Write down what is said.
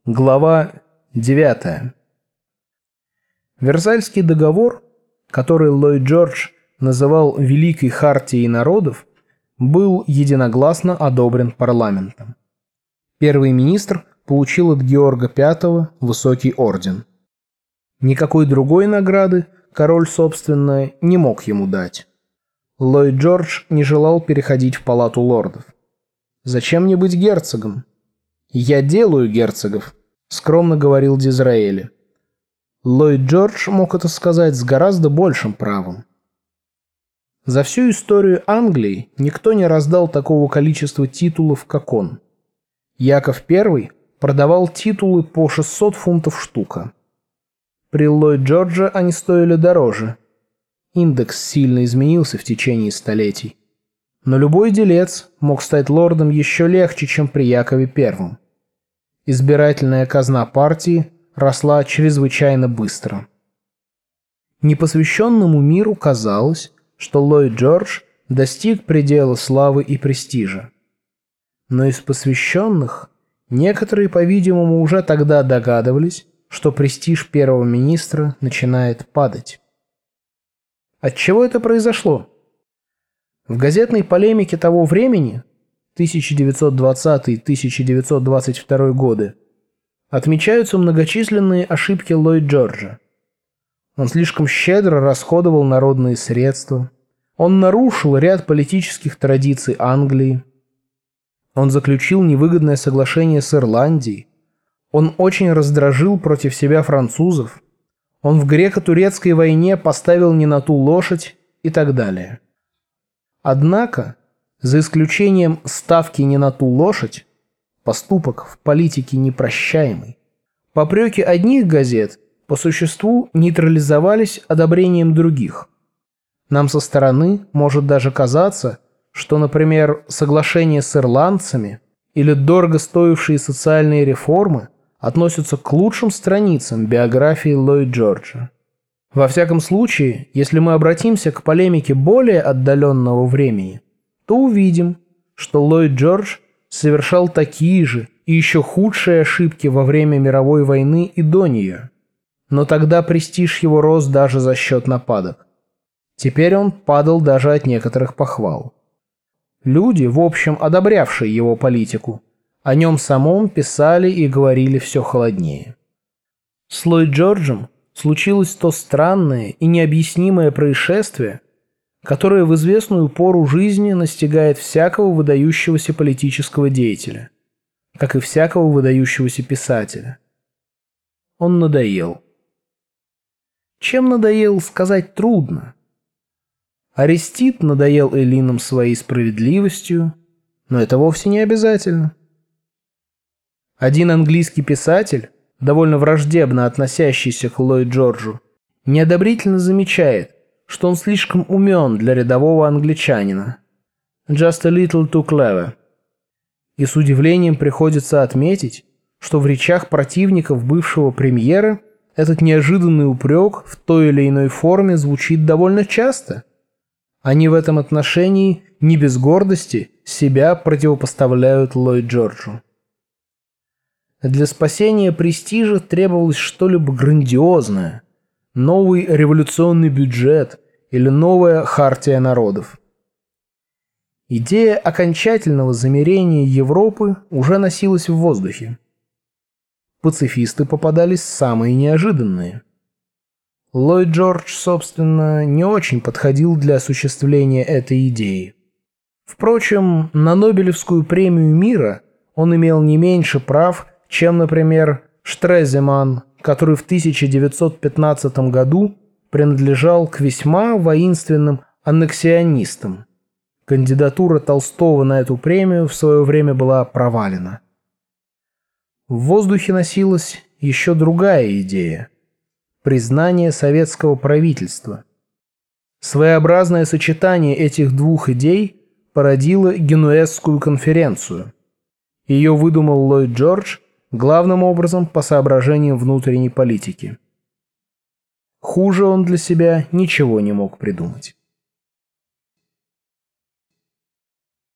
Глава 9. Версальский договор, который Ллойд Джордж называл «Великой хартией народов», был единогласно одобрен парламентом. Первый министр получил от Георга V высокий орден. Никакой другой награды король, собственно, не мог ему дать. Ллойд Джордж не желал переходить в палату лордов. «Зачем мне быть герцогом?» «Я делаю герцогов», — скромно говорил Дизраэли. Ллойд Джордж мог это сказать с гораздо большим правом. За всю историю Англии никто не раздал такого количества титулов, как он. Яков I продавал титулы по 600 фунтов штука. При Ллойд Джордже они стоили дороже. Индекс сильно изменился в течение столетий. Но любой делец мог стать лордом еще легче, чем при Якове I. Избирательная казна партии росла чрезвычайно быстро. Непосвященному миру казалось, что Ллойд Джордж достиг предела славы и престижа. Но из посвященных некоторые, по-видимому, уже тогда догадывались, что престиж первого министра начинает падать. Отчего это произошло? В газетной полемике того времени, 1920-1922 годы, отмечаются многочисленные ошибки Ллойд Джорджа. Он слишком щедро расходовал народные средства, он нарушил ряд политических традиций Англии, он заключил невыгодное соглашение с Ирландией, он очень раздражил против себя французов, он в греко-турецкой войне поставил не на ту лошадь и так далее. Однако, за исключением ставки не на ту лошадь, поступок в политике непрощаемый, попреки одних газет по существу нейтрализовались одобрением других. Нам со стороны может даже казаться, что, например, соглашение с ирландцами или дорого стоившие социальные реформы относятся к лучшим страницам биографии Ллойд Джорджа. Во всяком случае, если мы обратимся к полемике более отдаленного времени, то увидим, что Ллойд Джордж совершал такие же и еще худшие ошибки во время мировой войны и до нее. Но тогда престиж его рос даже за счет нападок. Теперь он падал даже от некоторых похвал. Люди, в общем, одобрявшие его политику, о нем самом писали и говорили все холоднее. С Ллойд Джорджем случилось то странное и необъяснимое происшествие, которое в известную пору жизни настигает всякого выдающегося политического деятеля, как и всякого выдающегося писателя. Он надоел. Чем надоел, сказать трудно. Арестит надоел эллинам своей справедливостью, но это вовсе не обязательно. Один английский писатель, довольно враждебно относящийся к Ллойд Джорджу, неодобрительно замечает, что он слишком умен для рядового англичанина. Just a little too clever. И с удивлением приходится отметить, что в речах противников бывшего премьера этот неожиданный упрек в той или иной форме звучит довольно часто. Они в этом отношении не без гордости себя противопоставляют Ллойд Джорджу. Для спасения престижа требовалось что-либо грандиозное, новый революционный бюджет или новая хартия народов. Идея окончательного замирения Европы уже носилась в воздухе. Пацифисты попадались самые неожиданные. Ллойд Джордж, собственно, не очень подходил для осуществления этой идеи. Впрочем, на Нобелевскую премию мира он имел не меньше прав, чем, например, Штреземан, который в 1915 году принадлежал к весьма воинственным аннексионистам. Кандидатура Толстого на эту премию в свое время была провалена. В воздухе носилась еще другая идея – признание советского правительства. Своеобразное сочетание этих двух идей породило Генуэзскую конференцию. Ее выдумал Ллойд Джордж главным образом по соображениям внутренней политики. Хуже он для себя ничего не мог придумать.